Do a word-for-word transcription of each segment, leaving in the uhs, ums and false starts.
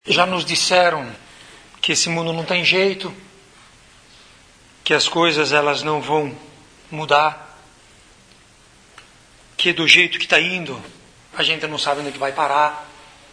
Já nos disseram que esse mundo não tem jeito, que as coisas elas não vão mudar, que do jeito que está indo, a gente não sabe onde é que vai parar.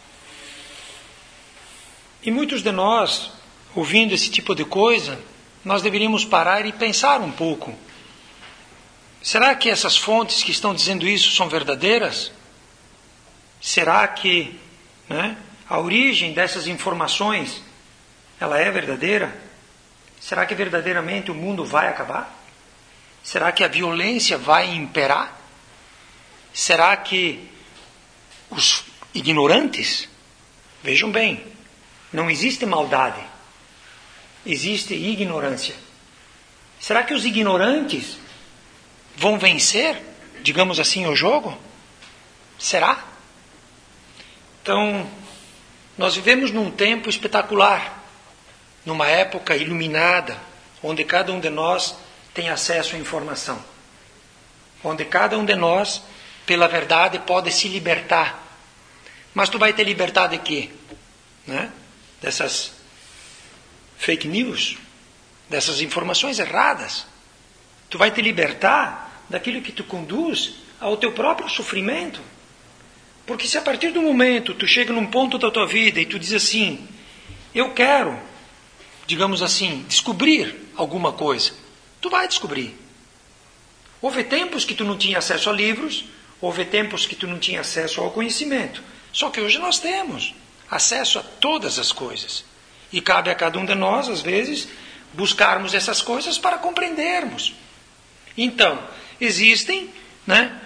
E muitos de nós, ouvindo esse tipo de coisa, nós deveríamos parar e pensar um pouco. Será que essas fontes que estão dizendo isso são verdadeiras? Será que, né, a origem dessas informações, ela é verdadeira? Será que verdadeiramente o mundo vai acabar? Será que a violência vai imperar? Será que os ignorantes, vejam bem, não existe maldade, existe ignorância. Será que os ignorantes vão vencer, digamos assim, o jogo? Será? Então, nós vivemos num tempo espetacular, numa época iluminada, onde cada um de nós tem acesso à informação, onde cada um de nós, pela verdade, pode se libertar. Mas tu vai te libertar de quê? Né? Dessas fake news, dessas informações erradas. Tu vai te libertar daquilo que te conduz ao teu próprio sofrimento. Porque se a partir do momento tu chega num ponto da tua vida e tu diz assim, eu quero, digamos assim, descobrir alguma coisa, tu vai descobrir. Houve tempos que tu não tinha acesso a livros, houve tempos que tu não tinha acesso ao conhecimento. Só que hoje nós temos acesso a todas as coisas. E cabe a cada um de nós, às vezes, buscarmos essas coisas para compreendermos. Então, existem, né,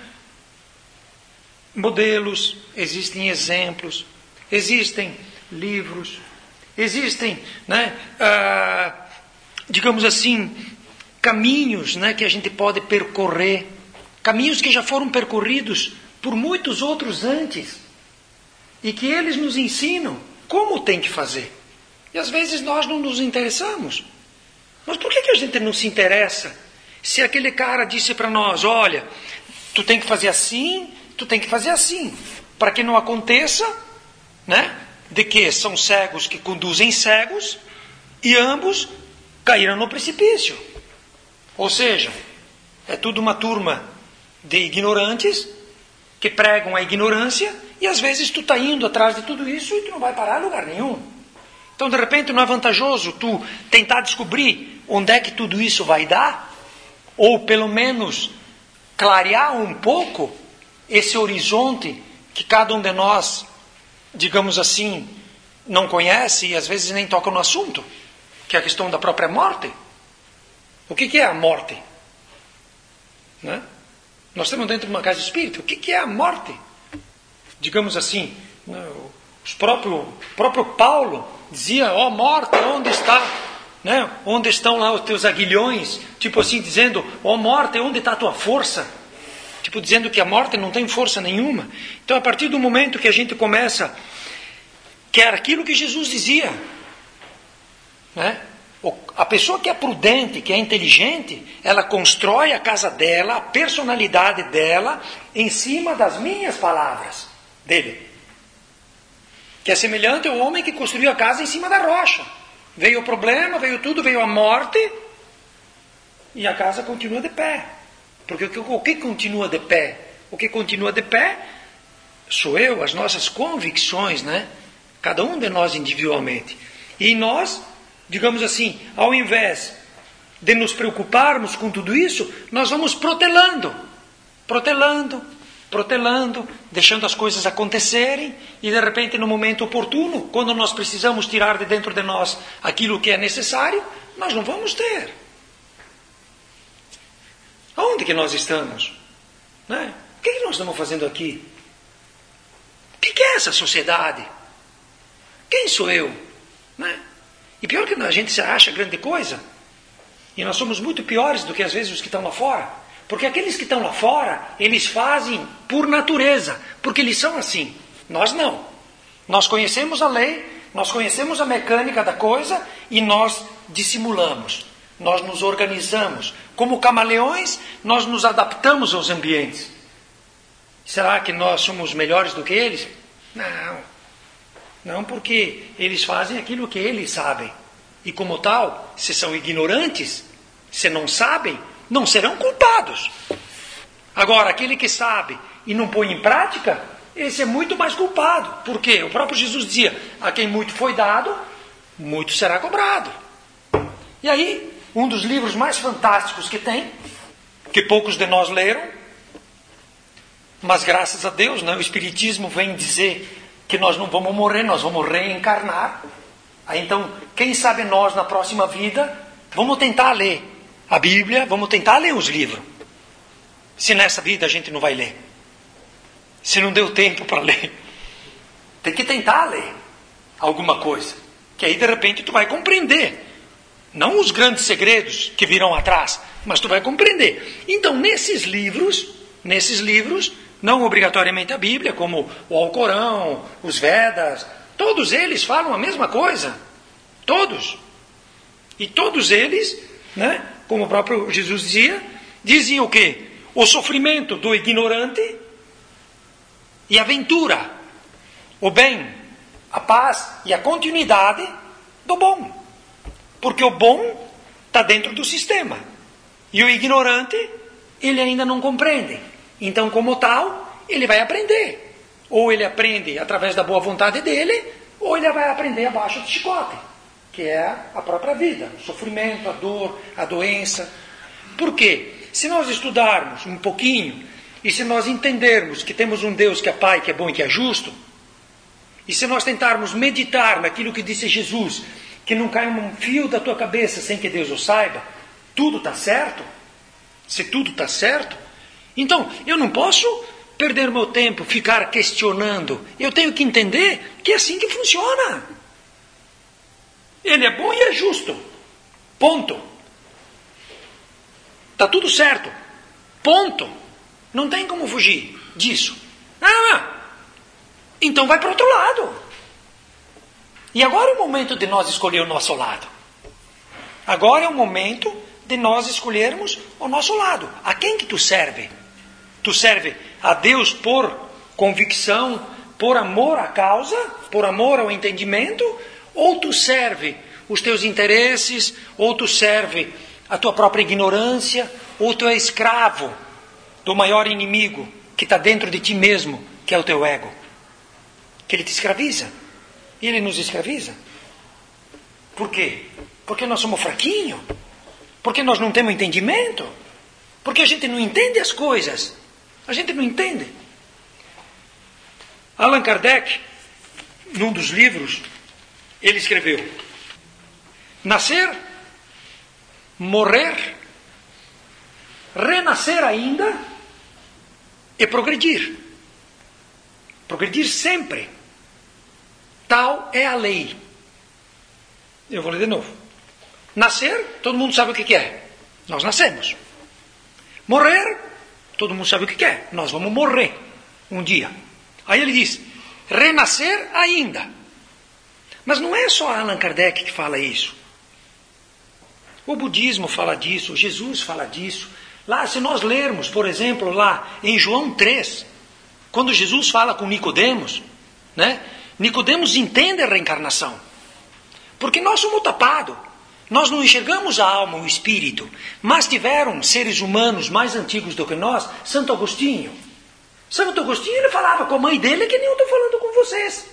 modelos, existem exemplos, existem livros, existem, né, ah, digamos assim, caminhos, né, que a gente pode percorrer, caminhos que já foram percorridos por muitos outros antes, e que eles nos ensinam como tem que fazer. E às vezes nós não nos interessamos. Mas por que que a gente não se interessa? Se aquele cara disse para nós, olha, tu tem que fazer assim, tu tem que fazer assim, para que não aconteça, né, de que são cegos que conduzem cegos, e ambos caíram no precipício. Ou seja, é tudo uma turma de ignorantes, que pregam a ignorância, e às vezes tu está indo atrás de tudo isso e tu não vai parar em lugar nenhum. Então, de repente, não é vantajoso tu tentar descobrir onde é que tudo isso vai dar? Ou, pelo menos, clarear um pouco esse horizonte que cada um de nós, digamos assim, não conhece e às vezes nem toca no assunto, que é a questão da própria morte. O que que é a morte? Né? Nós estamos dentro de uma casa espírita. O que que é a morte? Digamos assim, o próprio, próprio Paulo dizia, ó, oh, morte, onde está? Né? Onde estão lá os teus aguilhões? Tipo assim, dizendo, ó, oh, morte, onde está a tua força? Tipo, dizendo que a morte não tem força nenhuma. Então, a partir do momento que a gente começa, que era aquilo que Jesus dizia, né? A pessoa que é prudente, que é inteligente, ela constrói a casa dela, a personalidade dela, em cima das minhas palavras dele. Que é semelhante ao homem que construiu a casa em cima da rocha. Veio o problema, veio tudo, veio a morte, e a casa continua de pé. Porque o que continua de pé? O que continua de pé sou eu, as nossas convicções, né? Cada um de nós individualmente. E nós, digamos assim, ao invés de nos preocuparmos com tudo isso, nós vamos protelando, protelando, protelando, deixando as coisas acontecerem, e de repente, no momento oportuno, quando nós precisamos tirar de dentro de nós aquilo que é necessário, nós não vamos ter. Aonde que nós estamos? Né? O que, que nós estamos fazendo aqui? O que, que é essa sociedade? Quem sou eu? Né? E pior que a gente se acha grande coisa, e nós somos muito piores do que às vezes os que estão lá fora, porque aqueles que estão lá fora, eles fazem por natureza, porque eles são assim. Nós não. Nós conhecemos a lei, nós conhecemos a mecânica da coisa, e nós dissimulamos. Nós nos organizamos. Como camaleões, nós nos adaptamos aos ambientes. Será que nós somos melhores do que eles? Não. Não, porque eles fazem aquilo que eles sabem. E como tal, se são ignorantes, se não sabem, não serão culpados. Agora, aquele que sabe e não põe em prática, esse é muito mais culpado. Por quê? O próprio Jesus dizia, a quem muito foi dado, muito será cobrado. E aí, um dos livros mais fantásticos que tem, que poucos de nós leram, mas graças a Deus, né, o Espiritismo vem dizer que nós não vamos morrer, nós vamos reencarnar. Aí, então, quem sabe nós na próxima vida, vamos tentar ler a Bíblia, vamos tentar ler os livros. Se nessa vida a gente não vai ler. Se não deu tempo para ler. Tem que tentar ler alguma coisa. Que aí de repente tu vai compreender. Não os grandes segredos que virão atrás, mas tu vai compreender. Então, nesses livros, nesses livros, não obrigatoriamente a Bíblia, como o Alcorão, os Vedas, todos eles falam a mesma coisa. Todos. E todos eles, né, como o próprio Jesus dizia, diziam o quê? O sofrimento do ignorante e a ventura, o bem, a paz e a continuidade do bom. Porque o bom está dentro do sistema. E o ignorante, ele ainda não compreende. Então, como tal, ele vai aprender. Ou ele aprende através da boa vontade dele, ou ele vai aprender abaixo do chicote, que é a própria vida, o sofrimento, a dor, a doença. Por quê? Se nós estudarmos um pouquinho, e se nós entendermos que temos um Deus que é Pai, que é bom e que é justo, e se nós tentarmos meditar naquilo que disse Jesus, que não cai um fio da tua cabeça sem que Deus o saiba, tudo está certo, se tudo está certo, então eu não posso perder meu tempo, ficar questionando, eu tenho que entender que é assim que funciona. Ele é bom e é justo, ponto. Está tudo certo. Ponto. Não tem como fugir disso. Ah, então vai para o outro lado. E agora é o momento de nós escolher o nosso lado. Agora é o momento de nós escolhermos o nosso lado. A quem que tu serve? Tu serve a Deus por convicção, por amor à causa, por amor ao entendimento, ou tu serve os teus interesses, ou tu serve a tua própria ignorância, ou tu é escravo do maior inimigo que está dentro de ti mesmo, que é o teu ego. Que ele te escraviza. E ele nos escraviza. Por quê? Porque nós somos fraquinhos. Porque nós não temos entendimento. Porque a gente não entende as coisas. A gente não entende. Allan Kardec, num dos livros, ele escreveu: nascer, morrer, renascer ainda e progredir. Progredir sempre. Tal é a lei. Eu vou ler de novo. Nascer, todo mundo sabe o que é. Nós nascemos. Morrer, todo mundo sabe o que é. Nós vamos morrer um dia. Aí ele diz, renascer ainda. Mas não é só Allan Kardec que fala isso. O budismo fala disso, Jesus fala disso. Lá, se nós lermos, por exemplo, lá em João três, quando Jesus fala com Nicodemos, né? Nicodemos entende a reencarnação. Porque nós somos tapados. Nós não enxergamos a alma, o espírito. Mas tiveram seres humanos mais antigos do que nós, Santo Agostinho. Santo Agostinho, ele falava com a mãe dele que nem eu estou falando com vocês.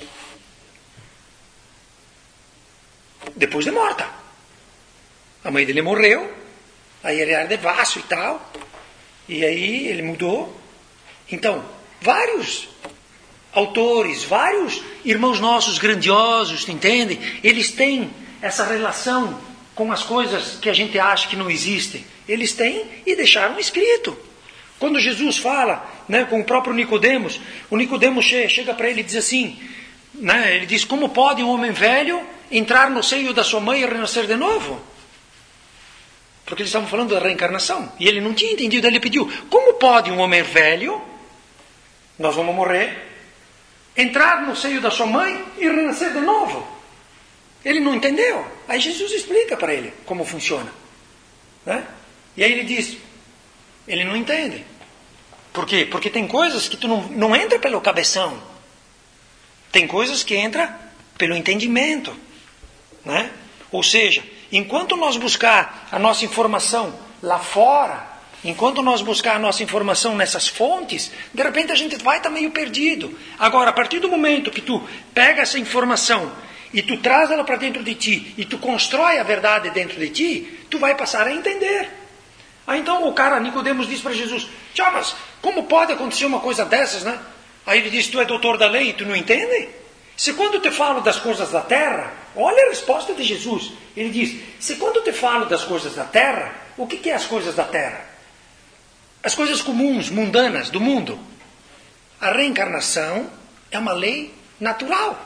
Depois de morta. A mãe dele morreu, aí ele era devasso e tal, e aí ele mudou. Então, vários autores, vários irmãos nossos grandiosos, entendem? Eles têm essa relação com as coisas que a gente acha que não existem. Eles têm e deixaram escrito. Quando Jesus fala, né, com o próprio Nicodemos, o Nicodemos chega para ele e diz assim, né, ele diz, como pode um homem velho entrar no seio da sua mãe e renascer de novo? Porque eles estavam falando da reencarnação. E ele não tinha entendido, ele pediu, como pode um homem velho, nós vamos morrer, entrar no seio da sua mãe e renascer de novo? Ele não entendeu. Aí Jesus explica para ele como funciona. Né? E aí ele diz, ele não entende. Por quê? Porque tem coisas que tu não, não entra pelo cabeção. Tem coisas que entram pelo entendimento, né? Ou seja, enquanto nós buscar a nossa informação lá fora, enquanto nós buscar a nossa informação nessas fontes, de repente a gente vai estar meio perdido. Agora, a partir do momento que tu pega essa informação e tu traz ela para dentro de ti, e tu constrói a verdade dentro de ti, tu vai passar a entender. Aí então o cara, Nicodemos, diz para Jesus, tchau, mas como pode acontecer uma coisa dessas, né? Aí ele diz, tu é doutor da lei e tu não entende? Se quando te falo das coisas da terra, olha a resposta de Jesus. Ele diz, se quando te falo das coisas da terra, o que, que é as coisas da terra? As coisas comuns, mundanas do mundo. A reencarnação é uma lei natural.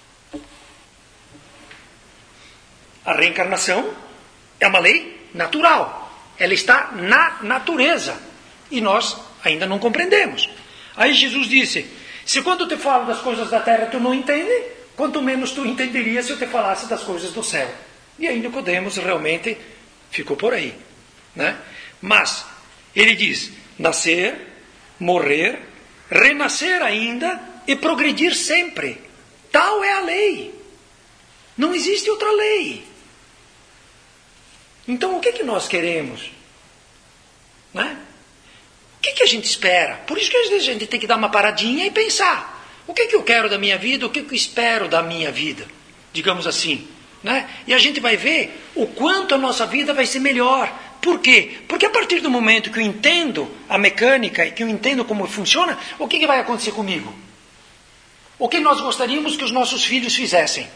A reencarnação é uma lei natural. Ela está na natureza. E nós ainda não compreendemos. Aí Jesus disse, se quando te falo das coisas da terra tu não entende, quanto menos tu entenderia se eu te falasse das coisas do céu. E aí Nicodemos realmente ficou por aí, né? Mas ele diz, nascer, morrer, renascer ainda e progredir sempre. Tal é a lei. Não existe outra lei. Então o que é que nós queremos? Né? O que é que a gente espera? Por isso que às vezes a gente tem que dar uma paradinha e pensar. O que é que eu quero da minha vida? O que é que eu espero da minha vida? Digamos assim. Né? E a gente vai ver o quanto a nossa vida vai ser melhor. Por quê? Porque a partir do momento que eu entendo a mecânica e que eu entendo como funciona, o que, que vai acontecer comigo? O que nós gostaríamos que os nossos filhos fizessem?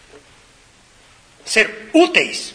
Ser úteis.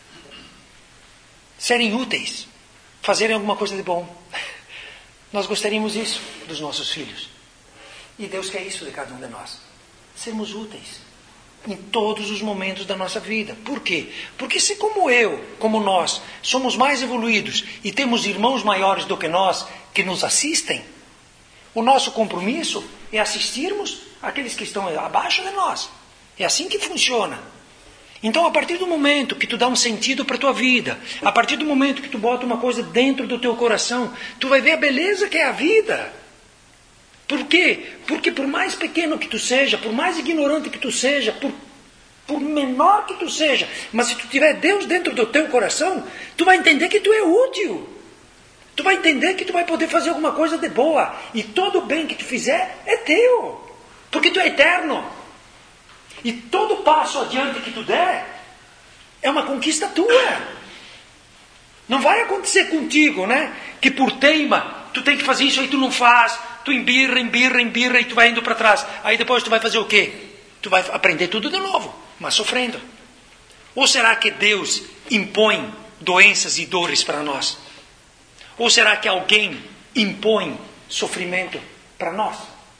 Serem úteis. Fazerem alguma coisa de bom. Nós gostaríamos isso dos nossos filhos. E Deus quer isso de cada um de nós. Sermos úteis. Em todos os momentos da nossa vida. Por quê? Porque se como eu, como nós, somos mais evoluídos e temos irmãos maiores do que nós que nos assistem, o nosso compromisso é assistirmos aqueles que estão abaixo de nós. É assim que funciona. Então, a partir do momento que tu dá um sentido para a tua vida, a partir do momento que tu bota uma coisa dentro do teu coração, tu vai ver a beleza que é a vida. Por quê? Porque por mais pequeno que tu seja, por mais ignorante que tu seja, por, por menor que tu seja, mas se tu tiver Deus dentro do teu coração, tu vai entender que tu é útil. Tu vai entender que tu vai poder fazer alguma coisa de boa. E todo o bem que tu fizer é teu. Porque tu é eterno. E todo passo adiante que tu der é uma conquista tua. Não vai acontecer contigo, né? Que por teima, tu tem que fazer isso, aí tu não faz. Tu embirra, embirra, embirra e tu vai indo para trás. Aí depois tu vai fazer o quê? Tu vai aprender tudo de novo, mas sofrendo. Ou será que Deus impõe doenças e dores para nós? Ou será que alguém impõe sofrimento para nós?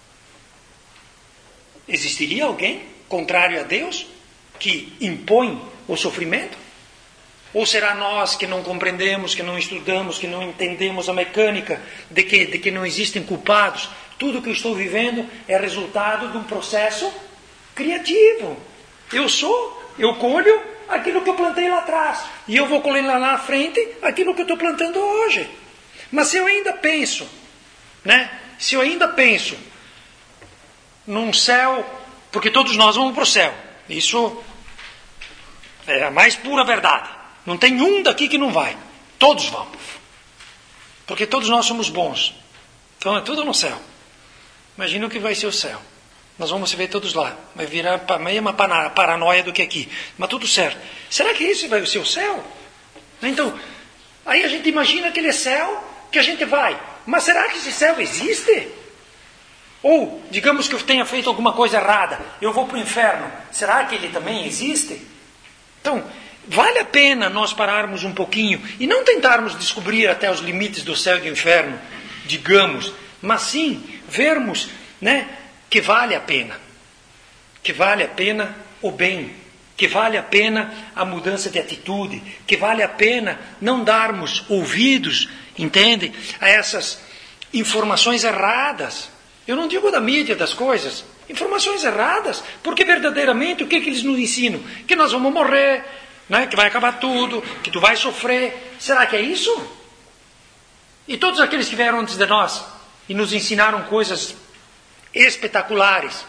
Existiria alguém contrário a Deus que impõe o sofrimento? Ou será nós que não compreendemos, que não estudamos, que não entendemos a mecânica de que, de que não existem culpados? Tudo que eu estou vivendo é resultado de um processo criativo. Eu sou, eu colho aquilo que eu plantei lá atrás. E eu vou colher lá na frente aquilo que eu estou plantando hoje. Mas se eu ainda penso, né? Se eu ainda penso num céu, porque todos nós vamos para o céu. Isso é a mais pura verdade. Não tem um daqui que não vai. Todos vão. Porque todos nós somos bons. Então é tudo no céu. Imagina o que vai ser o céu. Nós vamos se ver todos lá. Vai virar meio uma paranoia do que aqui. Mas tudo certo. Será que isso vai ser o céu? Então, aí a gente imagina aquele céu que a gente vai. Mas será que esse céu existe? Ou, digamos que eu tenha feito alguma coisa errada. Eu vou para o inferno. Será que ele também existe? Então, vale a pena nós pararmos um pouquinho e não tentarmos descobrir até os limites do céu e do inferno, digamos, mas sim vermos, né, que vale a pena. Que vale a pena o bem. Que vale a pena a mudança de atitude. Que vale a pena não darmos ouvidos, entende, a essas informações erradas. Eu não digo da mídia, das coisas. Informações erradas. Porque verdadeiramente o que, que eles nos ensinam? Que nós vamos morrer, né? Que vai acabar tudo, que tu vai sofrer. Será que é isso? E todos aqueles que vieram antes de nós e nos ensinaram coisas espetaculares,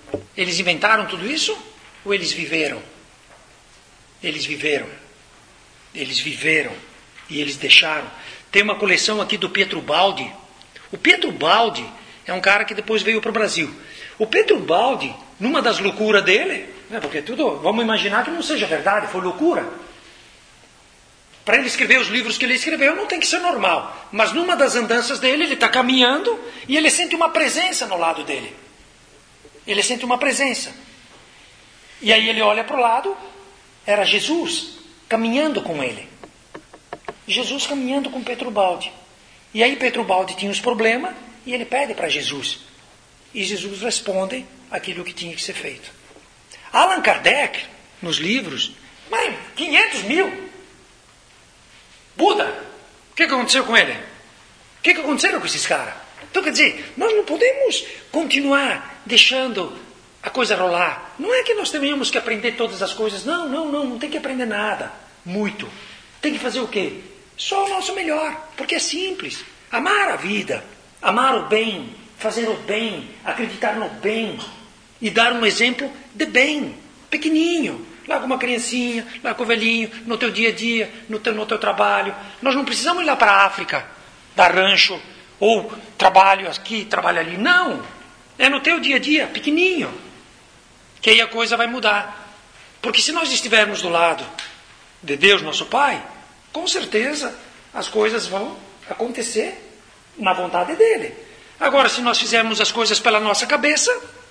Eles inventaram tudo isso? Ou eles viveram? Eles viveram. Eles viveram. E eles deixaram. Tem uma coleção aqui do Pietro Baldi. O Pietro Baldi é um cara que depois veio para o Brasil. O Pietro Baldi, numa das loucuras dele, né, porque tudo, vamos imaginar que não seja verdade, foi loucura. Para ele escrever os livros que ele escreveu, não tem que ser normal. Mas numa das andanças dele, ele está caminhando e ele sente uma presença no lado dele. Ele sente uma presença. E aí ele olha para o lado, era Jesus caminhando com ele. Jesus caminhando com Pietro Baldi. E aí Pietro Baldi tinha os problemas e ele pede para Jesus. E Jesus responde aquilo que tinha que ser feito. Allan Kardec, nos livros, mas quinhentos mil. Buda, o que, que aconteceu com ele? O que, que aconteceu com esses caras? Então quer dizer, nós não podemos continuar deixando a coisa rolar. Não é que nós tenhamos que aprender todas as coisas. Não, não, não, não tem que aprender nada. Muito. Tem que fazer o quê? Só o nosso melhor, porque é simples. Amar a vida, amar o bem, fazer o bem, acreditar no bem e dar um exemplo de bem, pequenininho, lá com uma criancinha, lá com o velhinho, no teu dia a dia, no teu, no teu trabalho. Nós não precisamos ir lá para a África, dar rancho, ou trabalho aqui, trabalho ali. Não, é no teu dia a dia, pequenininho, que aí a coisa vai mudar. Porque se nós estivermos do lado de Deus, nosso Pai, com certeza as coisas vão acontecer na vontade dele. Agora, se nós fizermos as coisas pela nossa cabeça,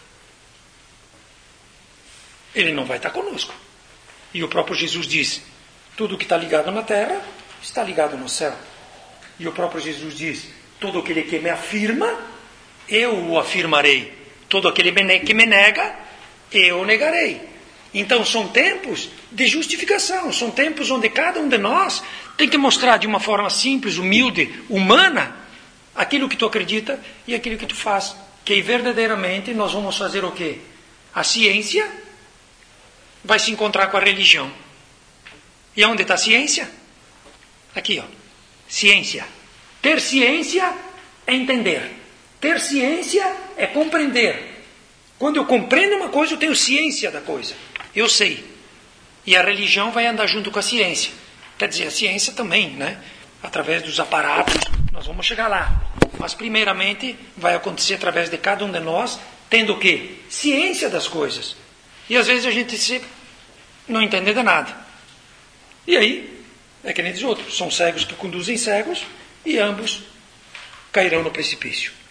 ele não vai estar conosco. E o próprio Jesus diz, tudo que está ligado na terra está ligado no céu. E o próprio Jesus diz, todo aquele que me afirma, eu o afirmarei. Todo aquele que me nega, eu o negarei. Então são tempos de justificação, são tempos onde cada um de nós tem que mostrar de uma forma simples, humilde, humana, aquilo que tu acredita e aquilo que tu faz. Que verdadeiramente nós vamos fazer o quê? A ciência vai se encontrar com a religião. E onde está a ciência? Aqui, ó. Ciência. Ter ciência é entender. Ter ciência é compreender. Quando eu compreendo uma coisa, eu tenho ciência da coisa. Eu sei. E a religião vai andar junto com a ciência. Quer dizer, a ciência também, né? Através dos aparatos, nós vamos chegar lá. Mas primeiramente vai acontecer através de cada um de nós, tendo o quê? Ciência das coisas. E às vezes a gente se não entende de nada. E aí, é que nem diz outro, são cegos que conduzem cegos e ambos cairão no precipício.